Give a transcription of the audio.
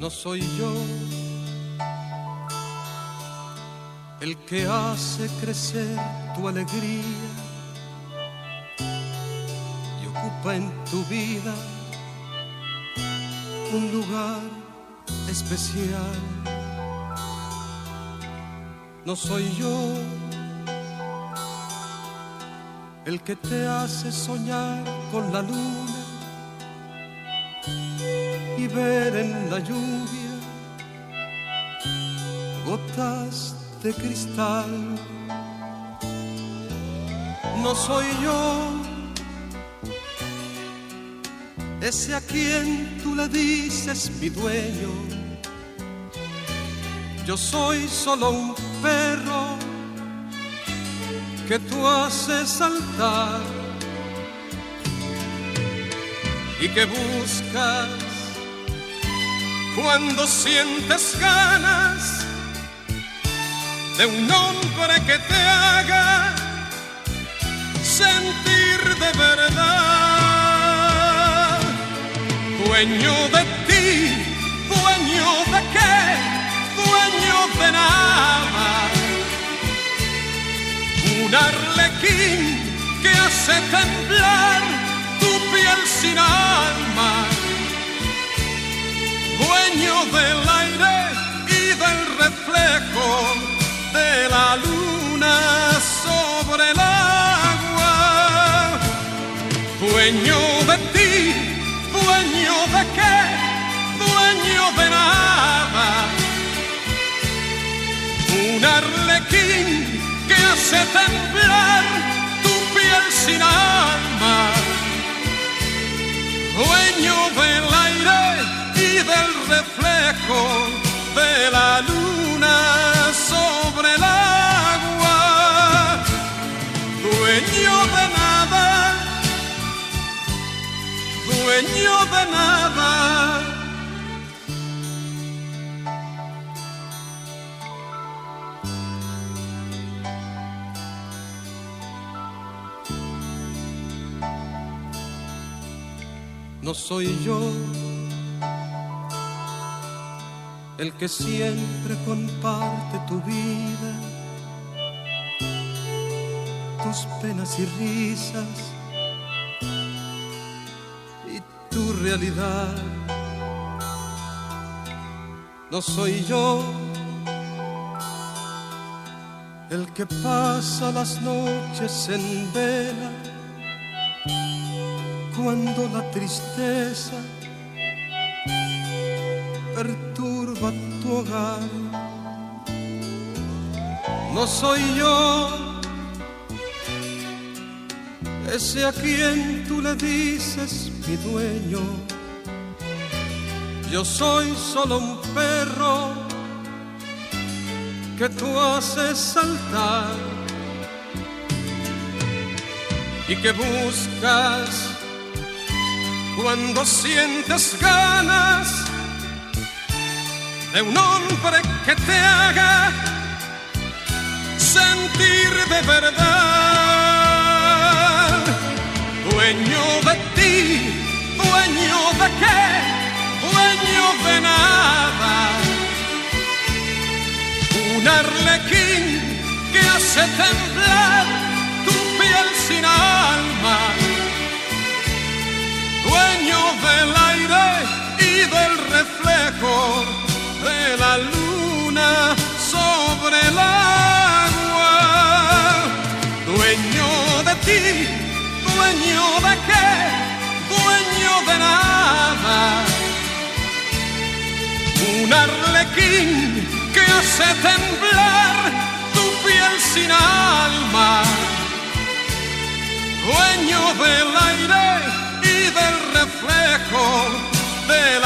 no soy yo el que hace crecer tu alegría y ocupa en tu vida un lugar especial. No soy yo el que te hace soñar con la luna y ver en la lluvia gotas de cristal. No soy yo ese a quien tú le dices mi dueño. Yo soy solo un perro que tú haces saltar y que buscas cuando sientes ganas de un hombre que te haga sentir de verdad. Dueño de ti, dueño de qué, dueño de nada. Un arlequín que hace temblar tu piel sin alma. Dueño del aire y del reflejo de la luna sobre el agua. Dueño de ti, dueño de qué, dueño de nada. Un arlequín que hace temblar tu piel sin alma. Dueño del aire y del reflejo de la luna sobre el agua. Dueño de nada, dueño de nada. No soy yo el que siempre comparte tu vida, tus penas y risas y tu realidad. No soy yo el que pasa las noches en vela cuando la tristeza perturba tu hogar. No soy yo ese a quien tú le dices mi dueño. Yo soy solo un perro que tú haces saltar y que buscas cuando sientes ganas de un hombre que te haga sentir de verdad. Dueño de ti, dueño de qué, dueño de nada. Un arlequín que hace temblar tu piel sin alma. Dueño del aire y del reflejo de la luna sobre el agua. Dueño de ti, dueño de qué, dueño de nada. Un arlequín que hace temblar tu piel sin alma. Dueño del aire y del reflejo de la